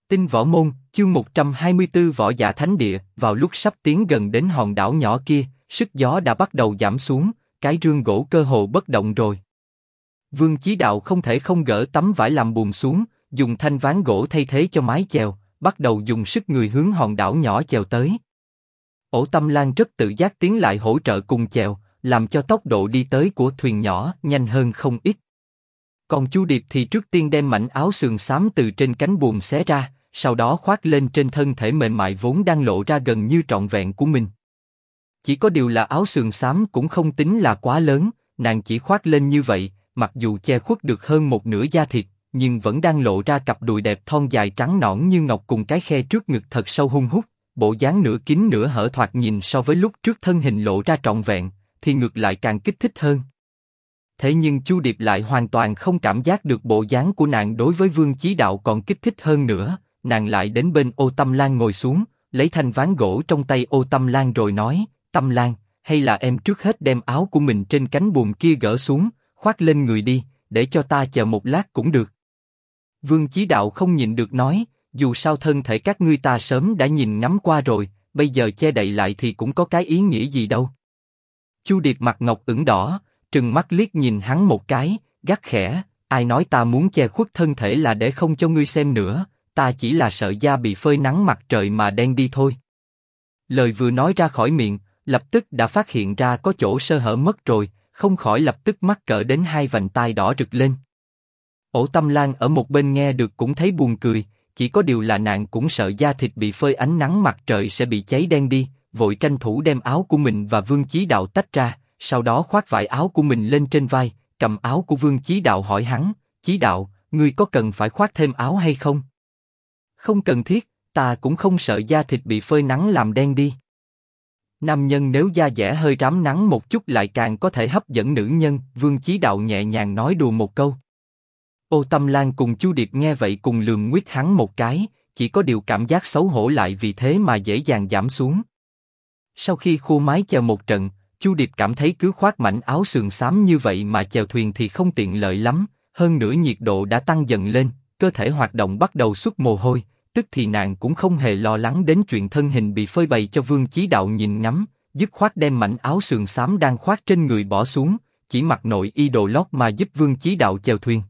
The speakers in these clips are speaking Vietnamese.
Tinh Võ Môn, chương 124 Võ Giả Thánh Địa. Vào lúc sắp tiến gần đến hòn đảo nhỏ kia, sức gió đã bắt đầu giảm xuống, cái rương gỗ cơ hồ bất động rồi. Vương Chí Đạo không thể không gỡ tấm vải làm buồm xuống, dùng thanh ván gỗ thay thế cho mái chèo, bắt đầu dùng sức người hướng hòn đảo nhỏ chèo tới. Ổ Tâm Lan rất tự giác tiến lại hỗ trợ cùng chèo, làm cho tốc độ đi tới của thuyền nhỏ nhanh hơn không ít. Còn Chu Điệp thì trước tiên đem mảnh áo sườn xám từ trên cánh buồm xé ra, sau đó khoác lên trên thân thể mềm mại vốn đang lộ ra gần như trọn vẹn của mình. Chỉ có điều là áo sườn xám cũng không tính là quá lớn, nàng chỉ khoác lên như vậy, mặc dù che khuất được hơn một nửa da thịt, nhưng vẫn đang lộ ra cặp đùi đẹp thon dài trắng nõn như ngọc cùng cái khe trước ngực thật sâu hun hút, bộ dáng nửa kín nửa hở thoạt nhìn so với lúc trước thân hình lộ ra trọn vẹn, thì ngược lại càng kích thích hơn. Thế nhưng Chu Điệp lại hoàn toàn không cảm giác được bộ dáng của nàng đối với Vương Chí Đạo còn kích thích hơn nữa, nàng lại đến bên Ô Tâm Lan ngồi xuống, lấy thanh ván gỗ trong tay Ô Tâm Lan rồi nói, Tâm Lan, hay là em trước hết đem áo của mình trên cánh buồm kia gỡ xuống, khoác lên người đi, để cho ta chờ một lát cũng được. Vương Chí Đạo không nhịn được nói, dù sao thân thể các ngươi ta sớm đã nhìn ngắm qua rồi, bây giờ che đậy lại thì cũng có cái ý nghĩa gì đâu. Chu Điệp mặt ngọc ửng đỏ, trừng mắt liếc nhìn hắn một cái, gắt khẽ, ai nói ta muốn che khuất thân thể là để không cho ngươi xem nữa, ta chỉ là sợ da bị phơi nắng mặt trời mà đen đi thôi. Lời vừa nói ra khỏi miệng, lập tức đã phát hiện ra có chỗ sơ hở mất rồi, không khỏi lập tức mắc cỡ đến hai vành tai đỏ rực lên. Ổ Tâm Lan ở một bên nghe được cũng thấy buồn cười, chỉ có điều là nàng cũng sợ da thịt bị phơi ánh nắng mặt trời sẽ bị cháy đen đi, vội tranh thủ đem áo của mình và Vương Chí Đạo tách ra, sau đó khoác vải áo của mình lên trên vai, cầm áo của Vương Chí Đạo hỏi hắn, Chí Đạo, ngươi có cần phải khoác thêm áo hay không? Không cần thiết, ta cũng không sợ da thịt bị phơi nắng làm đen đi. Nam nhân nếu da dẻ hơi rám nắng một chút lại càng có thể hấp dẫn nữ nhân, Vương Chí Đạo nhẹ nhàng nói đùa một câu. Ô Tâm Lan cùng Chu Điệp nghe vậy cùng lườm nguyết hắn một cái, chỉ có điều cảm giác xấu hổ lại vì thế mà dễ dàng giảm xuống. Sau khi khô mái chèo một trận, Chu Điệp cảm thấy cứ khoác mảnh áo sườn xám như vậy mà chèo thuyền thì không tiện lợi lắm, hơn nữa nhiệt độ đã tăng dần lên, cơ thể hoạt động bắt đầu xuất mồ hôi, tức thì nàng cũng không hề lo lắng đến chuyện thân hình bị phơi bày cho Vương Chí Đạo nhìn ngắm, dứt khoát đem mảnh áo sườn xám đang khoác trên người bỏ xuống, chỉ mặc nội y đồ lót mà giúp Vương Chí Đạo chèo thuyền.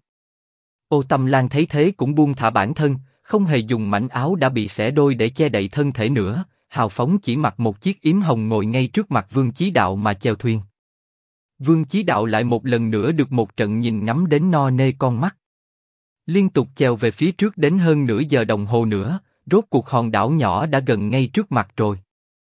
Ô Tâm Lan thấy thế cũng buông thả bản thân, không hề dùng mảnh áo đã bị xẻ đôi để che đậy thân thể nữa, hào phóng chỉ mặc một chiếc yếm hồng ngồi ngay trước mặt Vương Chí Đạo mà chèo thuyền. Vương Chí Đạo lại một lần nữa được một trận nhìn ngắm đến no nê con mắt. Liên tục chèo về phía trước đến hơn nửa giờ đồng hồ nữa, rốt cuộc hòn đảo nhỏ đã gần ngay trước mặt rồi.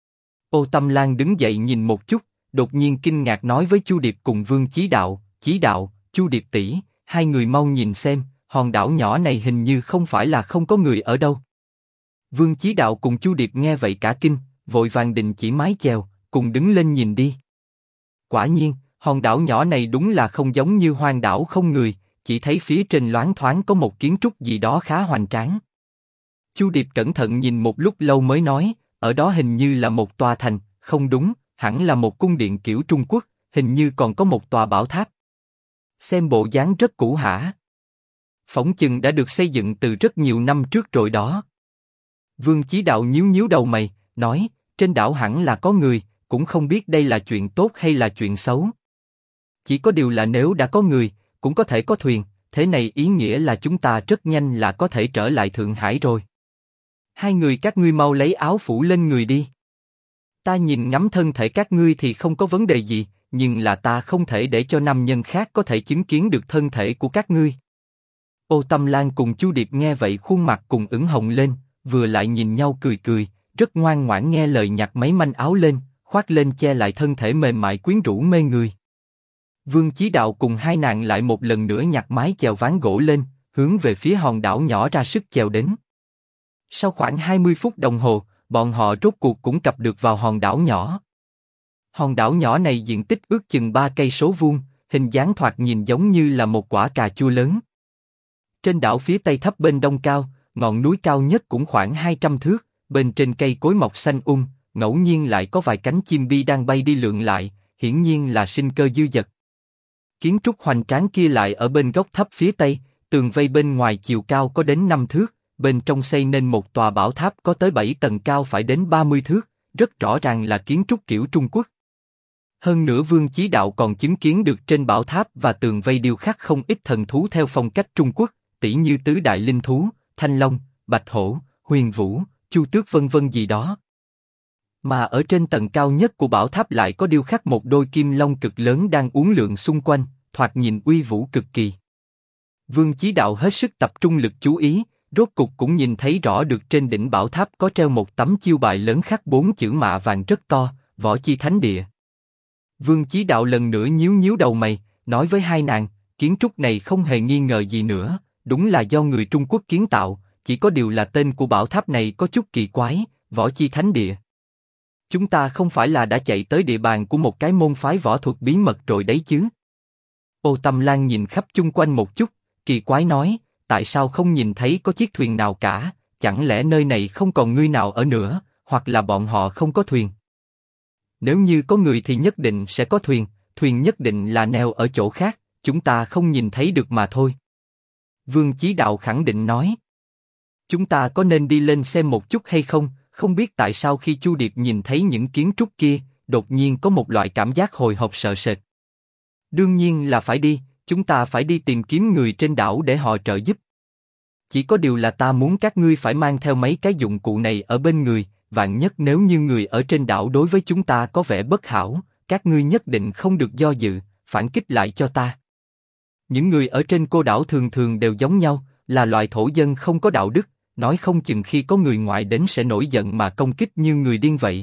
Ô Tâm Lan đứng dậy nhìn một chút, đột nhiên kinh ngạc nói với Chu Điệp cùng Vương Chí Đạo, Chí Đạo, Chu Điệp tỷ, hai người mau nhìn xem, hòn đảo nhỏ này hình như không phải là không có người ở đâu. Vương Chí Đạo cùng Chu Điệp nghe vậy cả kinh, vội vàng đình chỉ mái chèo, cùng đứng lên nhìn đi. Quả nhiên, hòn đảo nhỏ này đúng là không giống như hoang đảo không người, chỉ thấy phía trên loáng thoáng có một kiến trúc gì đó khá hoành tráng. Chu Điệp cẩn thận nhìn một lúc lâu mới nói, ở đó hình như là một tòa thành, không đúng, hẳn là một cung điện kiểu Trung Quốc, hình như còn có một tòa bảo tháp. Xem bộ dáng rất cũ hả? Phỏng chừng đã được xây dựng từ rất nhiều năm trước rồi đó. Vương Chí Đạo nhíu nhíu đầu mày, nói, trên đảo hẳn là có người, cũng không biết đây là chuyện tốt hay là chuyện xấu. Chỉ có điều là nếu đã có người, cũng có thể có thuyền, thế này ý nghĩa là chúng ta rất nhanh là có thể trở lại Thượng Hải rồi. Hai người các ngươi mau lấy áo phủ lên người đi. Ta nhìn ngắm thân thể các ngươi thì không có vấn đề gì, nhưng là ta không thể để cho nam nhân khác có thể chứng kiến được thân thể của các ngươi. Ô Tâm Lan cùng Chu Điệp nghe vậy khuôn mặt cùng ửng hồng lên, vừa lại nhìn nhau cười cười, rất ngoan ngoãn nghe lời nhặt mấy manh áo lên, khoác lên che lại thân thể mềm mại quyến rũ mê người. Vương Chí Đạo cùng hai nàng lại một lần nữa nhặt mái chèo ván gỗ lên, hướng về phía hòn đảo nhỏ ra sức chèo đến. Sau khoảng 20 phút đồng hồ, bọn họ rốt cuộc cũng cập được vào hòn đảo nhỏ. Hòn đảo nhỏ này diện tích ước chừng 3 cây số vuông, hình dáng thoạt nhìn giống như là một quả cà chua lớn. Trên đảo phía tây thấp bên đông cao, ngọn núi cao nhất cũng khoảng 200 thước, bên trên cây cối mọc xanh ngẫu nhiên lại có vài cánh chim bi đang bay đi lượn lại, hiển nhiên là sinh cơ dư dật. Kiến trúc hoành tráng kia lại ở bên góc thấp phía tây, tường vây bên ngoài chiều cao có đến 5 thước, bên trong xây nên một tòa bảo tháp có tới 7 tầng cao phải đến 30 thước, rất rõ ràng là kiến trúc kiểu Trung Quốc. Hơn nữa Vương Chí Đạo còn chứng kiến được trên bảo tháp và tường vây điêu khắc không ít thần thú theo phong cách Trung Quốc, tỉ như tứ đại linh thú, thanh long, bạch hổ, huyền vũ, chu tước vân vân gì đó. Mà ở trên tầng cao nhất của bảo tháp lại có điêu khắc một đôi kim long cực lớn đang uốn lượn xung quanh, thoạt nhìn uy vũ cực kỳ. Vương Chí Đạo hết sức tập trung lực chú ý, rốt cục cũng nhìn thấy rõ được trên đỉnh bảo tháp có treo một tấm chiêu bài lớn khắc 4 chữ mạ vàng rất to, Võ Chi Thánh Địa. Vương Chí Đạo lần nữa nhíu nhíu đầu mày, nói với hai nàng, kiến trúc này không hề nghi ngờ gì nữa, đúng là do người Trung Quốc kiến tạo, chỉ có điều là tên của bảo tháp này có chút kỳ quái, Võ Chi Thánh Địa. Chúng ta không phải là đã chạy tới địa bàn của một cái môn phái võ thuật bí mật rồi đấy chứ? Ô Tâm Lan nhìn khắp chung quanh một chút, kỳ quái nói, tại sao không nhìn thấy có chiếc thuyền nào cả, chẳng lẽ nơi này không còn người nào ở nữa, hoặc là bọn họ không có thuyền? Nếu như có người thì nhất định sẽ có thuyền, thuyền nhất định là neo ở chỗ khác, chúng ta không nhìn thấy được mà thôi. Vương Chí Đạo khẳng định nói. Chúng ta có nên đi lên xem một chút hay không? Không biết tại sao khi Chu Điệp nhìn thấy những kiến trúc kia, đột nhiên có một loại cảm giác hồi hộp sợ sệt. Đương nhiên là phải đi, chúng ta phải đi tìm kiếm người trên đảo để họ trợ giúp. Chỉ có điều là ta muốn các ngươi phải mang theo mấy cái dụng cụ này ở bên người, vạn nhất nếu như người ở trên đảo đối với chúng ta có vẻ bất hảo, các ngươi nhất định không được do dự, phản kích lại cho ta. Những người ở trên cô đảo thường thường đều giống nhau, là loại thổ dân không có đạo đức, nói không chừng khi có người ngoại đến sẽ nổi giận mà công kích như người điên vậy.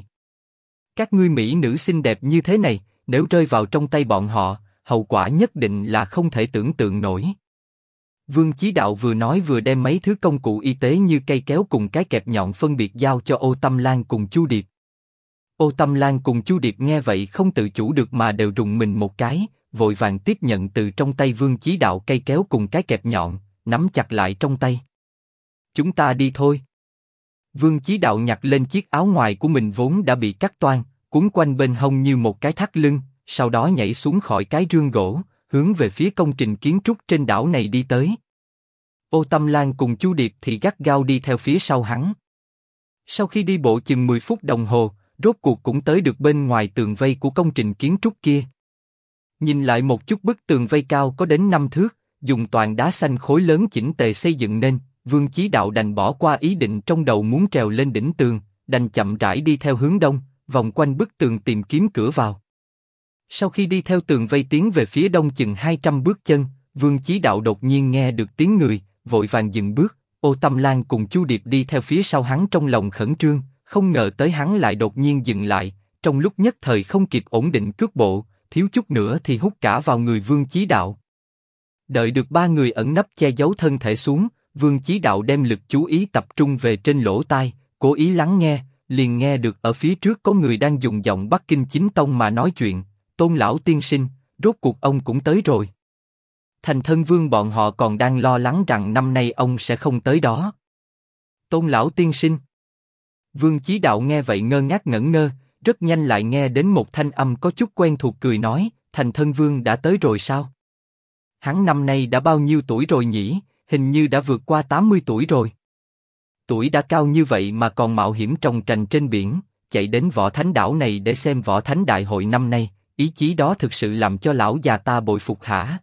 Các ngươi mỹ nữ xinh đẹp như thế này, nếu rơi vào trong tay bọn họ, hậu quả nhất định là không thể tưởng tượng nổi. Vương Chí Đạo vừa nói vừa đem mấy thứ công cụ y tế như cây kéo cùng cái kẹp nhọn phân biệt giao cho Ô Tâm Lan cùng Chu Điệp. Ô Tâm Lan cùng Chu Điệp nghe vậy không tự chủ được mà đều rùng mình một cái, vội vàng tiếp nhận từ trong tay Vương Chí Đạo cây kéo cùng cái kẹp nhọn, nắm chặt lại trong tay. Chúng ta đi thôi. Vương Chí Đạo nhặt lên chiếc áo ngoài của mình vốn đã bị cắt toang, quấn quanh bên hông như một cái thắt lưng, sau đó nhảy xuống khỏi cái rương gỗ, hướng về phía công trình kiến trúc trên đảo này đi tới. Ô Tâm Lan cùng Chu Điệp thì gắt gao đi theo phía sau hắn. Sau khi đi bộ chừng 10 phút đồng hồ, rốt cuộc cũng tới được bên ngoài tường vây của công trình kiến trúc kia. Nhìn lại một chút bức tường vây cao có đến 5 thước, dùng toàn đá xanh khối lớn chỉnh tề xây dựng nên, Vương Chí Đạo đành bỏ qua ý định trong đầu muốn trèo lên đỉnh tường, đành chậm rãi đi theo hướng đông, vòng quanh bức tường tìm kiếm cửa vào. Sau khi đi theo tường vây tiến về phía đông chừng 200 bước chân, Vương Chí Đạo đột nhiên nghe được tiếng người, vội vàng dừng bước. Ô Tâm Lan cùng Chu Điệp đi theo phía sau hắn trong lòng khẩn trương, không ngờ tới hắn lại đột nhiên dừng lại, trong lúc nhất thời không kịp ổn định cước bộ, thiếu chút nữa thì hút cả vào người Vương Chí Đạo. Đợi được ba người ẩn nấp che giấu thân thể xuống, Vương Chí Đạo đem lực chú ý tập trung về trên lỗ tai, cố ý lắng nghe, liền nghe được ở phía trước có người đang dùng giọng Bắc Kinh chính tông mà nói chuyện. Tôn lão tiên sinh, rốt cuộc ông cũng tới rồi. Thành Thân Vương bọn họ còn đang lo lắng rằng năm nay ông sẽ không tới đó. Tôn lão tiên sinh. Vương Chí Đạo nghe vậy ngơ ngác ngẩn ngơ, rất nhanh lại nghe đến một thanh âm có chút quen thuộc cười nói, Thành Thân Vương đã tới rồi sao? Hắn năm nay đã bao nhiêu tuổi rồi nhỉ? Hình như đã vượt qua 80 tuổi rồi. Tuổi đã cao như vậy mà còn mạo hiểm trồng trành trên biển, chạy đến Võ Thánh đảo này để xem Võ Thánh đại hội năm nay, ý chí đó thực sự làm cho lão già ta bội phục hả?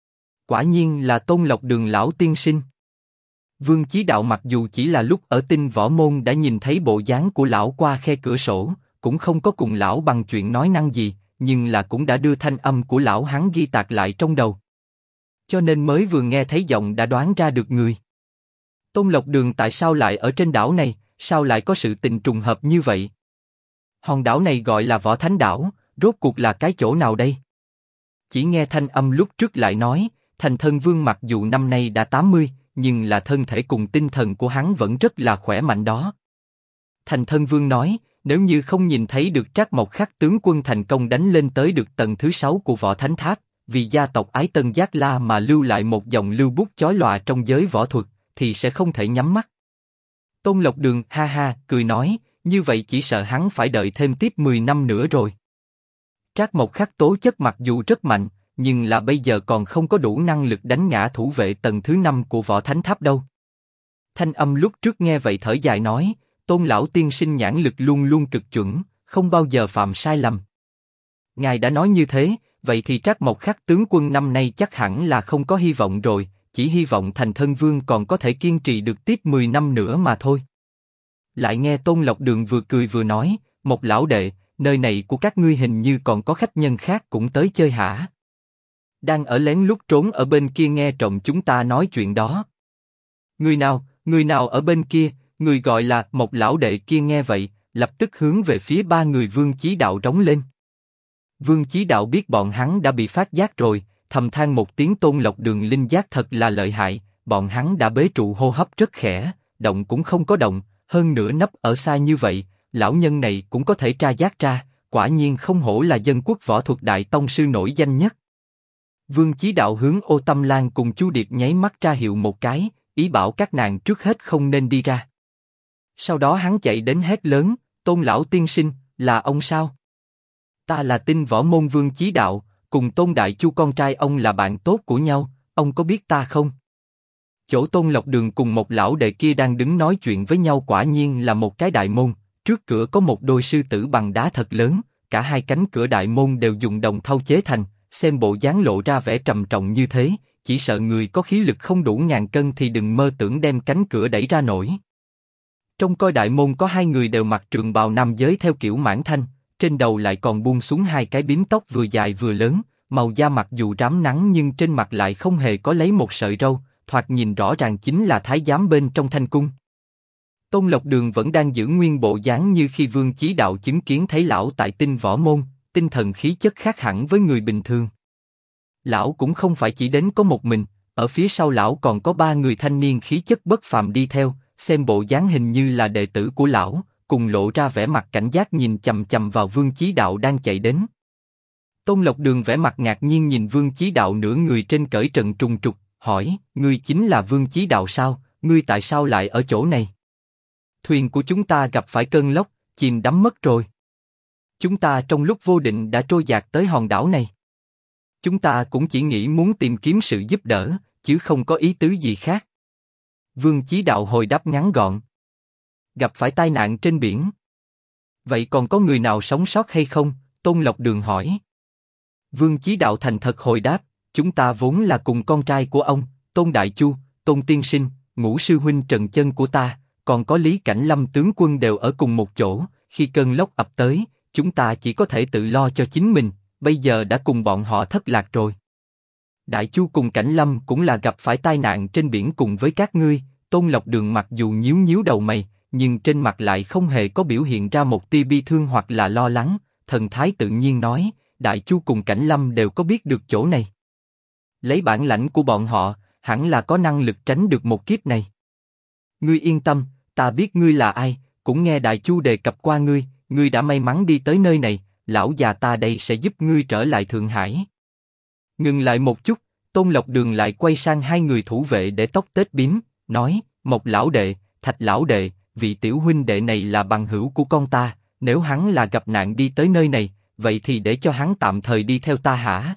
Quả nhiên là Tôn Lộc Đường lão tiên sinh. Vương Chí Đạo mặc dù chỉ là lúc ở Tinh Võ Môn đã nhìn thấy bộ dáng của lão qua khe cửa sổ, cũng không có cùng lão bằng chuyện nói năng gì, nhưng là cũng đã đưa thanh âm của lão hắn ghi tạc lại trong đầu. Cho nên mới vừa nghe thấy giọng đã đoán ra được người. Tôn Lộc Đường tại sao lại ở trên đảo này, sao lại có sự tình trùng hợp như vậy? Hòn đảo này gọi là Võ Thánh đảo, rốt cuộc là cái chỗ nào đây? Chỉ nghe thanh âm lúc trước lại nói, Thành Thân Vương mặc dù năm nay đã 80, nhưng là thân thể cùng tinh thần của hắn vẫn rất là khỏe mạnh đó. Thành Thân Vương nói, nếu như không nhìn thấy được Trác Mộc Khắc tướng quân thành công đánh lên tới được tầng thứ 6 của Võ Thánh Tháp, vì gia tộc Ái Tân Giác La mà lưu lại một dòng lưu bút chói lòa trong giới võ thuật, thì sẽ không thể nhắm mắt. Tôn Lộc Đường ha ha cười nói, như vậy chỉ sợ hắn phải đợi thêm tiếp 10 năm nữa rồi. Trác Mộc Khắc tố chất mặc dù rất mạnh, nhưng là bây giờ còn không có đủ năng lực đánh ngã thủ vệ tầng thứ 5 của Võ Thánh Tháp đâu. Thanh âm lúc trước nghe vậy thở dài nói, Tôn lão tiên sinh nhãn lực luôn luôn cực chuẩn, không bao giờ phạm sai lầm. Ngài đã nói như thế, vậy thì Trác Mộc Khắc tướng quân năm nay chắc hẳn là không có hy vọng rồi, chỉ hy vọng thành thân vương còn có thể kiên trì được tiếp 10 năm nữa mà thôi. Lại nghe Tôn Lộc Đường vừa cười vừa nói, Mộc lão đệ, nơi này của các ngươi hình như còn có khách nhân khác cũng tới chơi hả? Đang ở lén lút trốn ở bên kia nghe trộm chúng ta nói chuyện đó. Người nào ở bên kia? Người gọi là Mộc lão đệ kia nghe vậy, lập tức hướng về phía ba người Vương Chí Đạo rống lên. Vương Chí Đạo biết bọn hắn đã bị phát giác rồi, thầm than một tiếng, Tôn Lộc Đường linh giác thật là lợi hại, bọn hắn đã bế trụ hô hấp rất khẽ, động cũng không có động, hơn nữa nấp ở xa như vậy, lão nhân này cũng có thể tra giác ra, quả nhiên không hổ là dân quốc võ thuật đại tông sư nổi danh nhất. Vương Chí Đạo hướng Ô Tâm Lan cùng Chu Điệp nháy mắt ra hiệu một cái, ý bảo các nàng trước hết không nên đi ra. Sau đó hắn chạy đến hét lớn, Tôn lão tiên sinh, là ông sao? Ta là Tinh Võ Môn Vương Chí Đạo, cùng Tôn Đại Chu con trai ông là bạn tốt của nhau, ông có biết ta không? Chỗ Tôn Lộc Đường cùng một lão đệ kia đang đứng nói chuyện với nhau quả nhiên là một cái đại môn, trước cửa có một đôi sư tử bằng đá thật lớn, cả hai cánh cửa đại môn đều dùng đồng thau chế thành, xem bộ dáng lộ ra vẻ trầm trọng như thế, chỉ sợ người có khí lực không đủ ngàn cân thì đừng mơ tưởng đem cánh cửa đẩy ra nổi. Trong coi đại môn có hai người đều mặc trường bào nam giới theo kiểu mãn thanh, trên đầu lại còn buông xuống hai cái bím tóc vừa dài vừa lớn, màu da mặc dù rám nắng nhưng trên mặt lại không hề có lấy một sợi râu, thoạt nhìn rõ ràng chính là thái giám bên trong thanh cung. Tôn Lộc Đường vẫn đang giữ nguyên bộ dáng như khi Vương Chí Đạo chứng kiến thấy lão tại Tinh Võ Môn, tinh thần khí chất khác hẳn với người bình thường. Lão cũng không phải chỉ đến có một mình, ở phía sau lão còn có ba người thanh niên khí chất bất phàm đi theo, xem bộ dáng hình như là đệ tử của lão, cùng lộ ra vẻ mặt cảnh giác nhìn chằm chằm vào Vương Chí Đạo đang chạy đến. Tôn Lộc Đường vẻ mặt ngạc nhiên nhìn Vương Chí Đạo nửa người trên cởi trần trùng trục, hỏi, ngươi chính là Vương Chí Đạo sao? Ngươi tại sao lại ở chỗ này? Thuyền của chúng ta gặp phải cơn lốc, chìm đắm mất rồi. Chúng ta trong lúc vô định đã trôi dạt tới hòn đảo này. Chúng ta cũng chỉ nghĩ muốn tìm kiếm sự giúp đỡ, chứ không có ý tứ gì khác. Vương Chí Đạo hồi đáp ngắn gọn. Gặp phải tai nạn trên biển. Vậy còn có người nào sống sót hay không? Tôn Lộc Đường hỏi. Vương Chí Đạo thành thật hồi đáp, chúng ta vốn là cùng con trai của ông, Tôn Đại Chu, Tôn Tiên Sinh, Ngũ sư huynh Trần Chân của ta, còn có Lý Cảnh Lâm tướng quân đều ở cùng một chỗ. Khi cơn lốc ập tới, chúng ta chỉ có thể tự lo cho chính mình. Bây giờ đã cùng bọn họ thất lạc rồi. Đại Chu cùng Cảnh Lâm cũng là gặp phải tai nạn trên biển cùng với các ngươi. Tôn Lộc Đường mặc dù nhíu nhíu đầu mày, nhưng trên mặt lại không hề có biểu hiện ra một tia bi thương hoặc là lo lắng, thần thái tự nhiên nói, Đại Chu cùng Cảnh Lâm đều có biết được chỗ này. Lấy bản lãnh của bọn họ, hẳn là có năng lực tránh được một kiếp này. Ngươi yên tâm, ta biết ngươi là ai, cũng nghe Đại Chu đề cập qua ngươi, ngươi đã may mắn đi tới nơi này, lão già ta đây sẽ giúp ngươi trở lại Thượng Hải. Ngừng lại một chút, Tôn Lộc Đường lại quay sang hai người thủ vệ để tóc tết bím, nói, Mộc lão đệ, Thạch lão đệ, vị tiểu huynh đệ này là bằng hữu của con ta, nếu hắn là gặp nạn đi tới nơi này, vậy thì để cho hắn tạm thời đi theo ta hả?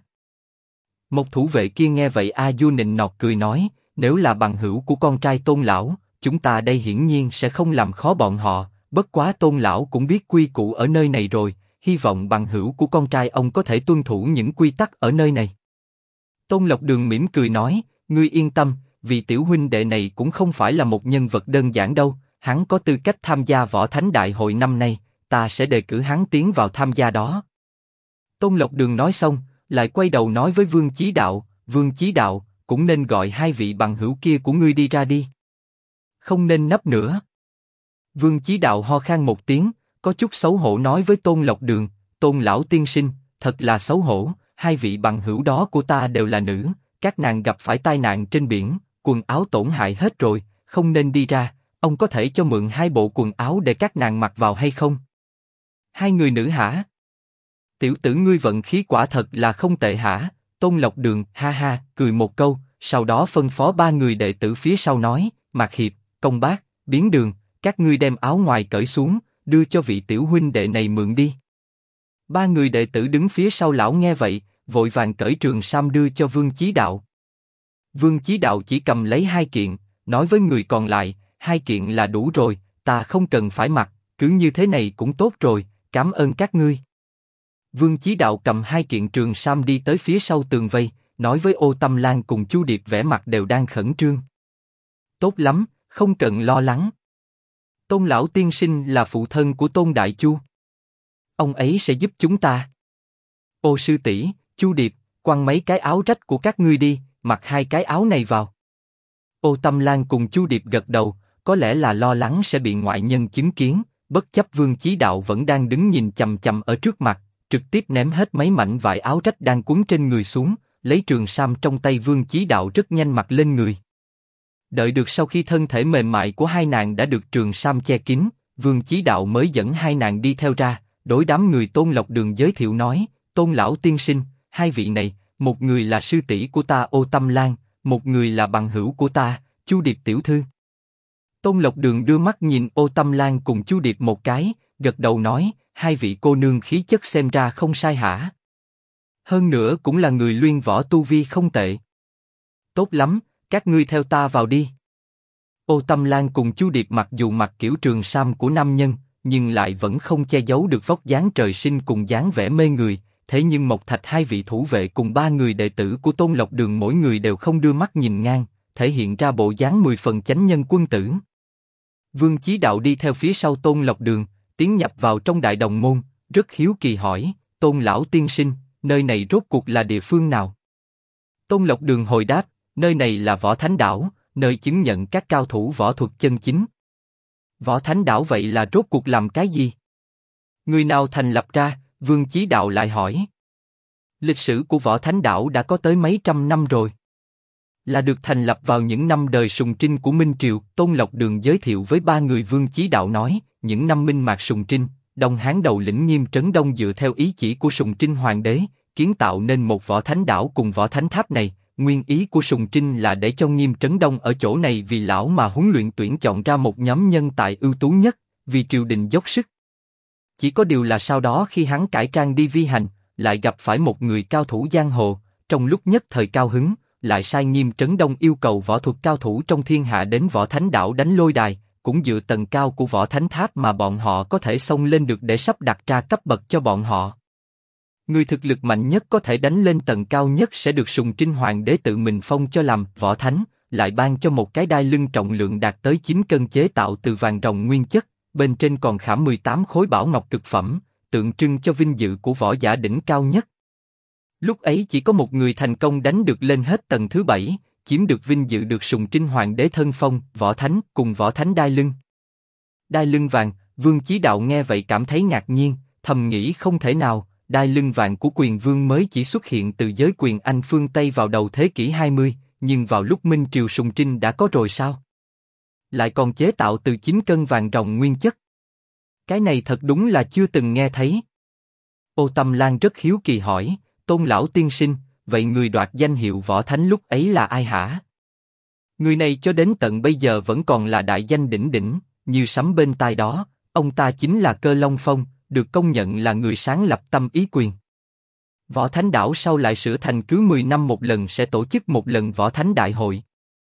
Một thủ vệ kia nghe vậy A Du nịnh nọt cười nói, nếu là bằng hữu của con trai Tôn lão, chúng ta đây hiển nhiên sẽ không làm khó bọn họ, bất quá Tôn lão cũng biết quy củ ở nơi này rồi, hy vọng bằng hữu của con trai ông có thể tuân thủ những quy tắc ở nơi này. Tôn Lộc Đường mỉm cười nói, ngươi yên tâm, vì tiểu huynh đệ này cũng không phải là một nhân vật đơn giản đâu, hắn có tư cách tham gia võ thánh đại hội năm nay, ta sẽ đề cử hắn tiến vào tham gia đó. Tôn Lộc Đường nói xong, lại quay đầu nói với Vương Chí Đạo, Vương Chí Đạo, cũng nên gọi hai vị bằng hữu kia của ngươi đi ra đi. Không nên nấp nữa. Vương Chí Đạo ho khan một tiếng, có chút xấu hổ nói với Tôn Lộc Đường, Tôn lão tiên sinh, thật là xấu hổ, hai vị bằng hữu đó của ta đều là nữ, các nàng gặp phải tai nạn trên biển, quần áo tổn hại hết rồi, không nên đi ra, ông có thể cho mượn hai bộ quần áo để các nàng mặc vào hay không? Hai người nữ hả? Tiểu tử ngươi vận khí quả thật là không tệ hả? Tôn Lộc Đường ha ha cười một câu, sau đó phân phó ba người đệ tử phía sau nói, Mạc Hiệp, Công Bác, Biến Đường, các ngươi đem áo ngoài cởi xuống, đưa cho vị tiểu huynh đệ này mượn đi. Ba người đệ tử đứng phía sau lão nghe vậy, vội vàng cởi trường sam đưa cho Vương Chí Đạo. Vương Chí Đạo chỉ cầm lấy hai kiện, nói với người còn lại, 2 kiện là đủ rồi, ta không cần phải mặc, cứ như thế này cũng tốt rồi, cảm ơn các ngươi. Vương Chí Đạo cầm 2 kiện trường sam đi tới phía sau tường vây, nói với Ô Tâm Lan cùng Chu Điệp vẻ mặt đều đang khẩn trương. Tốt lắm, không cần lo lắng. Tôn lão tiên sinh là phụ thân của Tôn Đại Chu. Ông ấy sẽ giúp chúng ta. Ô sư tỷ, Chu Điệp, quăng mấy cái áo rách của các ngươi đi, mặc 2 cái áo này vào. Ô Tâm Lan cùng Chu Điệp gật đầu, có lẽ là lo lắng sẽ bị ngoại nhân chứng kiến, bất chấp Vương Chí Đạo vẫn đang đứng nhìn chằm chằm ở trước mặt, trực tiếp ném hết mấy mảnh vải áo rách đang quấn trên người xuống, lấy trường sam trong tay Vương Chí Đạo rất nhanh mặc lên người. Đợi được sau khi thân thể mềm mại của hai nàng đã được trường sam che kín, Vương Chí Đạo mới dẫn hai nàng đi theo ra, đối đám người Tôn Lộc Đường giới thiệu nói, Tôn lão tiên sinh, 2 vị này, một người là sư tỷ của ta Ô Tâm Lan, một người là bằng hữu của ta, Chu Điệp tiểu thư. Tôn Lộc Đường đưa mắt nhìn Ô Tâm Lan cùng Chu Điệp một cái, gật đầu nói, 2 vị cô nương khí chất xem ra không sai hả? Hơn nữa cũng là người luyện võ tu vi không tệ. Tốt lắm, các ngươi theo ta vào đi. Ô Tâm Lan cùng Chu Điệp mặc dù mặc kiểu trường sam của nam nhân, nhưng lại vẫn không che giấu được vóc dáng trời sinh cùng dáng vẻ mê người. Thế nhưng Mộc Thạch 2 vị thủ vệ cùng 3 người đệ tử của Tôn Lộc Đường mỗi người đều không đưa mắt nhìn ngang, thể hiện ra bộ dáng 10 phần chánh nhân quân tử. Vương Chí Đạo đi theo phía sau Tôn Lộc Đường, tiến nhập vào trong đại đồng môn, rất hiếu kỳ hỏi, Tôn lão tiên sinh, nơi này rốt cuộc là địa phương nào? Tôn Lộc Đường hồi đáp, nơi này là Võ Thánh Đảo, nơi chứng nhận các cao thủ võ thuật chân chính. Võ Thánh Đảo vậy là rốt cuộc làm cái gì? Người nào thành lập ra? Vương Chí Đạo lại hỏi. Lịch sử của Võ Thánh Đảo đã có tới mấy trăm năm rồi. Là được thành lập vào những năm đời Sùng Trinh của Minh Triều. Tôn Lộc Đường giới thiệu với 3 người. Vương Chí Đạo nói, những năm Minh Mạc Sùng Trinh, Đông Hán đầu lĩnh Nghiêm Trấn Đông dựa theo ý chỉ của Sùng Trinh Hoàng đế, kiến tạo nên một Võ Thánh Đảo cùng Võ Thánh Tháp này. Nguyên ý của Sùng Trinh là để cho Nghiêm Trấn Đông ở chỗ này vì lão mà huấn luyện tuyển chọn ra một nhóm nhân tài ưu tú nhất, vì triều đình dốc sức. Chỉ có điều là sau đó khi hắn cải trang đi vi hành, lại gặp phải một người cao thủ giang hồ, trong lúc nhất thời cao hứng, lại sai Nghiêm Trấn Đông yêu cầu võ thuật cao thủ trong thiên hạ đến Võ Thánh Đảo đánh lôi đài, cũng dựa tầng cao của Võ Thánh Tháp mà bọn họ có thể xông lên được để sắp đặt ra cấp bậc cho bọn họ. Người thực lực mạnh nhất có thể đánh lên tầng cao nhất sẽ được Sùng Trinh Hoàng đế tự mình phong cho làm Võ Thánh, lại ban cho một cái đai lưng trọng lượng đạt tới 9 cân chế tạo từ vàng ròng nguyên chất, bên trên còn khảm 18 khối bảo ngọc cực phẩm, tượng trưng cho vinh dự của võ giả đỉnh cao nhất. Lúc ấy chỉ có một người thành công đánh được lên hết tầng thứ 7, chiếm được vinh dự được Sùng Trinh Hoàng đế thân phong, Võ Thánh cùng Võ Thánh đai lưng. Đai lưng vàng, Vương Chí Đạo nghe vậy cảm thấy ngạc nhiên, thầm nghĩ không thể nào, đai lưng vàng của Quyền Vương mới chỉ xuất hiện từ giới quyền Anh phương Tây vào đầu thế kỷ 20, nhưng vào lúc Minh Triều Sùng Trinh đã có rồi sao? Lại còn chế tạo từ 9 cân vàng ròng nguyên chất. Cái này thật đúng là chưa từng nghe thấy. Ô Tâm Lan rất hiếu kỳ hỏi, Tôn lão tiên sinh, vậy người đoạt danh hiệu Võ Thánh lúc ấy là ai hả? Người này cho đến tận bây giờ vẫn còn là đại danh đỉnh đỉnh, như sấm bên tai đó, ông ta chính là Cơ Long Phong, được công nhận là người sáng lập Tâm Ý Quyền. Võ Thánh Đảo sau lại sửa thành cứ 10 năm một lần sẽ tổ chức một lần Võ Thánh Đại hội.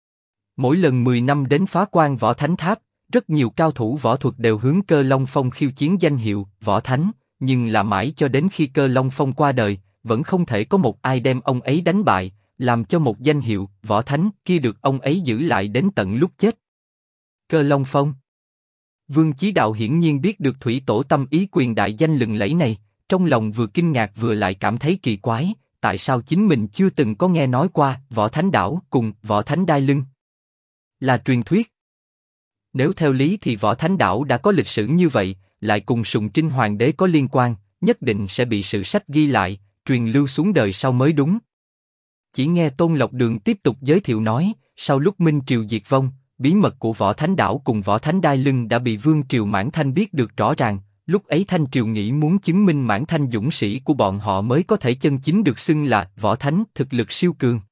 Mỗi lần 10 năm đến phá quan Võ Thánh Tháp, rất nhiều cao thủ võ thuật đều hướng Cơ Long Phong khiêu chiến danh hiệu Võ Thánh, nhưng là mãi cho đến khi Cơ Long Phong qua đời, vẫn không thể có một ai đem ông ấy đánh bại, làm cho một danh hiệu Võ Thánh kia được ông ấy giữ lại đến tận lúc chết. Cơ Long Phong. Vương Chí Đạo hiển nhiên biết được thủy tổ Tâm Ý Quyền đại danh lừng lẫy này, trong lòng vừa kinh ngạc vừa lại cảm thấy kỳ quái, tại sao chính mình chưa từng có nghe nói qua Võ Thánh Đảo cùng Võ Thánh đai lưng? Là truyền thuyết. Nếu theo lý thì Võ Thánh Đảo đã có lịch sử như vậy, lại cùng Sùng Trinh Hoàng đế có liên quan, nhất định sẽ bị sử sách ghi lại, truyền lưu xuống đời sau mới đúng. Chỉ nghe Tôn Lộc Đường tiếp tục giới thiệu nói, sau lúc Minh Triều diệt vong, bí mật của Võ Thánh Đảo cùng Võ Thánh đai lưng đã bị Vương Triều Mãn Thanh biết được rõ ràng. Lúc ấy Thanh Triều nghĩ muốn chứng minh Mãn Thanh dũng sĩ của bọn họ mới có thể chân chính được xưng là Võ Thánh, thực lực siêu cường.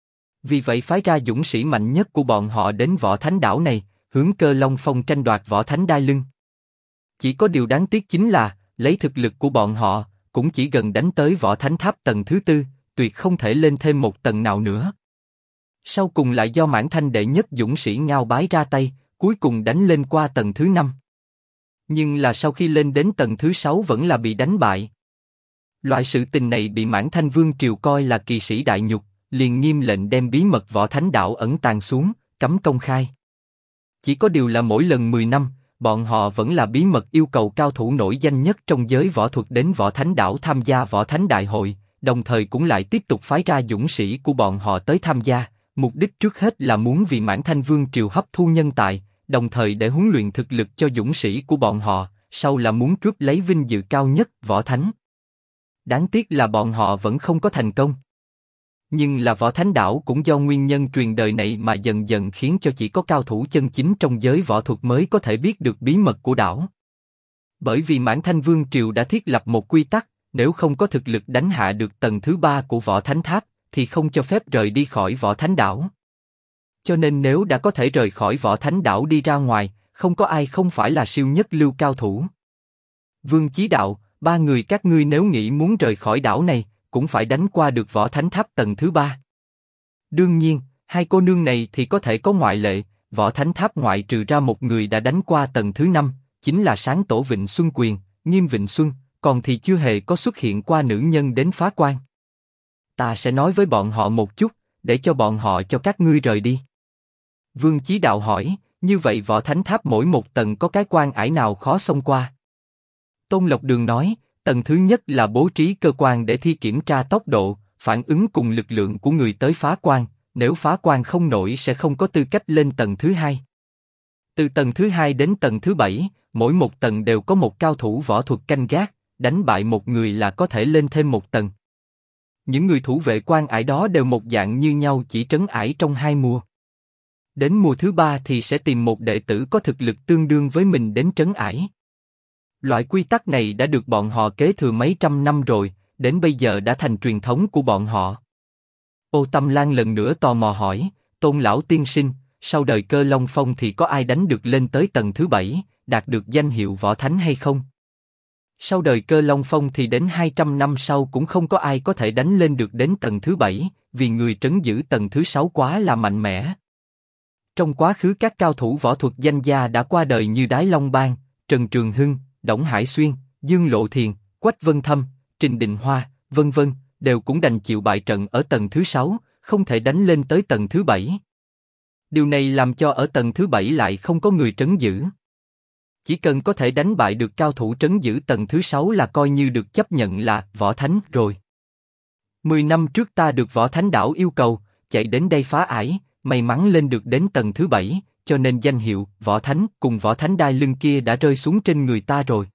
Vì vậy phái ra dũng sĩ mạnh nhất của bọn họ đến Võ Thánh Đảo này, hướng Cơ Long Phong tranh đoạt Võ Thánh đai lưng. Chỉ có điều đáng tiếc chính là, lấy thực lực của bọn họ, cũng chỉ gần đánh tới Võ Thánh Tháp tầng thứ 4, tuyệt không thể lên thêm một tầng nào nữa. Sau cùng lại do Mãn Thanh đệ nhất dũng sĩ Ngao Bái ra tay, cuối cùng đánh lên qua tầng thứ 5. Nhưng là sau khi lên đến tầng thứ 6 vẫn là bị đánh bại. Loại sự tình này bị Mãn Thanh Vương triều coi là kỳ sĩ đại nhục, liền nghiêm lệnh đem bí mật Võ Thánh Đảo ẩn tàng xuống, cấm công khai. Chỉ có điều là mỗi lần 10 năm, bọn họ vẫn là bí mật yêu cầu cao thủ nổi danh nhất trong giới võ thuật đến Võ Thánh Đảo tham gia Võ Thánh Đại hội, đồng thời cũng lại tiếp tục phái ra dũng sĩ của bọn họ tới tham gia, mục đích trước hết là muốn vì Mãn Thanh Vương triều hấp thu nhân tài, đồng thời để huấn luyện thực lực cho dũng sĩ của bọn họ, sau là muốn cướp lấy vinh dự cao nhất, Võ Thánh. Đáng tiếc là bọn họ vẫn không có thành công. Nhưng là Võ Thánh Đảo cũng do nguyên nhân truyền đời này mà dần dần khiến cho chỉ có cao thủ chân chính trong giới võ thuật mới có thể biết được bí mật của đảo. Bởi vì Mãn Thanh Vương triều đã thiết lập một quy tắc, nếu không có thực lực đánh hạ được tầng thứ 3 của Võ Thánh Tháp, thì không cho phép rời đi khỏi Võ Thánh Đảo. Cho nên nếu đã có thể rời khỏi Võ Thánh Đảo đi ra ngoài, không có ai không phải là siêu nhất lưu cao thủ. Vương Chí Đạo, 3 người các ngươi nếu nghĩ muốn rời khỏi đảo này, cũng phải đánh qua được Võ Thánh Tháp tầng thứ 3. Đương nhiên, 2 cô nương này thì có thể có ngoại lệ, Võ Thánh Tháp ngoại trừ ra một người đã đánh qua tầng thứ 5, chính là Sáng Tổ Vịnh Xuân Quyền, Nghiêm Vịnh Xuân, còn thì chưa hề có xuất hiện qua nữ nhân đến phá quan. Ta sẽ nói với bọn họ một chút, để cho bọn họ cho các ngươi rời đi. Vương Chí Đạo hỏi, như vậy Võ Thánh Tháp mỗi một tầng có cái quan ải nào khó xông qua? Tôn Lộc Đường nói, tầng thứ nhất là bố trí cơ quan để thi kiểm tra tốc độ, phản ứng cùng lực lượng của người tới phá quan, nếu phá quan không nổi sẽ không có tư cách lên tầng thứ 2. Từ tầng thứ 2 đến tầng thứ 7, mỗi một tầng đều có một cao thủ võ thuật canh gác, đánh bại một người là có thể lên thêm một tầng. Những người thủ vệ quan ải đó đều một dạng như nhau, chỉ trấn ải trong 2 mùa. Đến mùa thứ 3 thì sẽ tìm một đệ tử có thực lực tương đương với mình đến trấn ải. Loại quy tắc này đã được bọn họ kế thừa mấy trăm năm rồi, đến bây giờ đã thành truyền thống của bọn họ. Ô Tâm Lan lần nữa tò mò hỏi, Tôn lão tiên sinh, sau đời Cơ Long Phong thì có ai đánh được lên tới tầng thứ 7, đạt được danh hiệu võ thánh hay không? Sau đời Cơ Long Phong thì đến 200 năm sau cũng không có ai có thể đánh lên được đến tầng thứ 7, vì người trấn giữ tầng thứ 6 quá là mạnh mẽ. Trong quá khứ các cao thủ võ thuật danh gia đã qua đời như Đái Long Bang, Trần Trường Hưng, Đổng Hải Xuyên, Dương Lộ Thiền, Quách Vân Thâm, Trình Đình Hoa, vân vân, đều cũng đành chịu bại trận ở tầng thứ 6, không thể đánh lên tới tầng thứ 7. Điều này làm cho ở tầng thứ 7 lại không có người trấn giữ. Chỉ cần có thể đánh bại được cao thủ trấn giữ tầng thứ 6 là coi như được chấp nhận là võ thánh rồi. 10 năm trước ta được Võ Thánh Đảo yêu cầu, chạy đến đây phá ải, may mắn lên được đến tầng thứ 7, cho nên danh hiệu võ thánh cùng võ thánh đai lưng kia đã rơi xuống trên người ta rồi.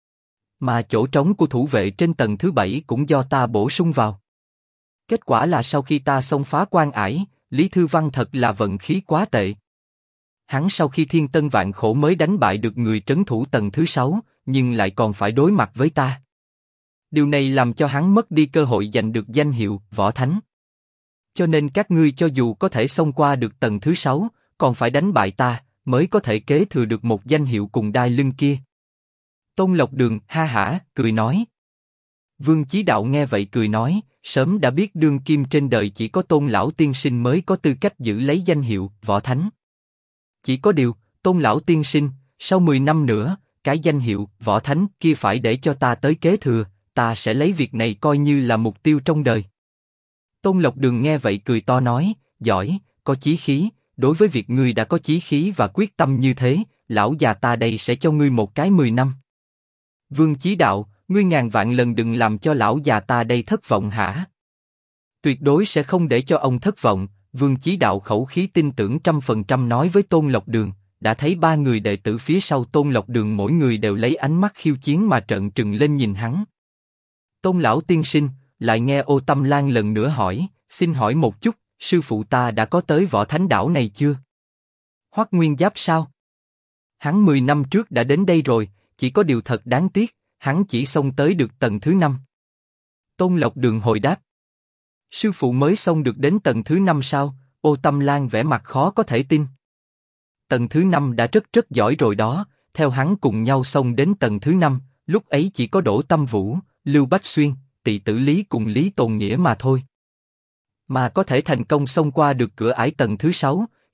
Mà chỗ trống của thủ vệ trên tầng thứ 7 cũng do ta bổ sung vào. Kết quả là sau khi ta xông phá quan ải, Lý Thư Văn thật là vận khí quá tệ. Hắn sau khi thiên tân vạn khổ mới đánh bại được người trấn thủ tầng thứ 6, nhưng lại còn phải đối mặt với ta. Điều này làm cho hắn mất đi cơ hội giành được danh hiệu võ thánh. Cho nên các ngươi cho dù có thể xông qua được tầng thứ 6, còn phải đánh bại ta, mới có thể kế thừa được một danh hiệu cùng đai lưng kia. Tôn Lộc Đường ha hả, cười nói. Vương Chí Đạo nghe vậy cười nói, sớm đã biết đương kim trên đời chỉ có Tôn lão tiên sinh mới có tư cách giữ lấy danh hiệu võ thánh. Chỉ có điều, Tôn lão tiên sinh, sau 10 năm nữa, cái danh hiệu võ thánh kia phải để cho ta tới kế thừa, ta sẽ lấy việc này coi như là mục tiêu trong đời. Tôn Lộc Đường nghe vậy cười to nói, giỏi, có chí khí, đối với việc ngươi đã có chí khí và quyết tâm như thế, lão già ta đây sẽ cho ngươi một cái 10 năm. Vương Chí Đạo, ngươi ngàn vạn lần đừng làm cho lão già ta đây thất vọng hả? Tuyệt đối sẽ không để cho ông thất vọng. Vương Chí Đạo khẩu khí tin tưởng 100% nói với Tôn Lộc Đường, đã thấy 3 người đệ tử phía sau Tôn Lộc Đường mỗi người đều lấy ánh mắt khiêu chiến mà trợn trừng lên nhìn hắn. Tôn lão tiên sinh, lại nghe Ô Tâm Lan lần nữa hỏi, xin hỏi một chút, sư phụ ta đã có tới Võ Thánh Đảo này chưa? Hoắc Nguyên Giáp sao? Hắn 10 năm trước đã đến đây rồi, chỉ có điều thật đáng tiếc, hắn chỉ xông tới được tầng thứ 5. Tôn Lộc Đường hồi đáp. Sư phụ mới xông được đến tầng thứ 5 sao? Ô Tâm Lan vẻ mặt khó có thể tin. Tầng thứ 5 đã rất giỏi rồi đó, theo hắn cùng nhau xông đến tầng thứ 5, lúc ấy chỉ có Đỗ Tâm Vũ, Lưu Bách Xuyên, Tỳ Tử Lý cùng Lý Tồn Nghĩa mà thôi. Mà có thể thành công xông qua được cửa ải tầng thứ 6,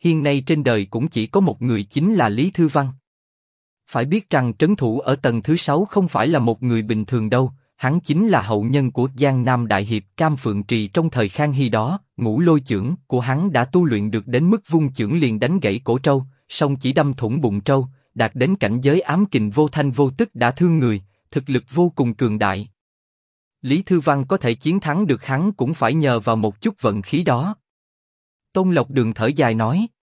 hiện nay trên đời cũng chỉ có một người chính là Lý Thư Văn. Phải biết rằng trấn thủ ở tầng thứ 6 không phải là một người bình thường đâu, hắn chính là hậu nhân của Giang Nam Đại Hiệp Cam Phượng Trì trong thời Khang Hy đó, ngũ lôi chưởng của hắn đã tu luyện được đến mức vung chưởng liền đánh gãy cổ trâu, song chỉ đâm thủng bụng trâu, đạt đến cảnh giới ám kình vô thanh vô tức đã thương người, thực lực vô cùng cường đại. Lý Thư Văn có thể chiến thắng được hắn cũng phải nhờ vào một chút vận khí đó. Tôn Lộc Đường thở dài nói.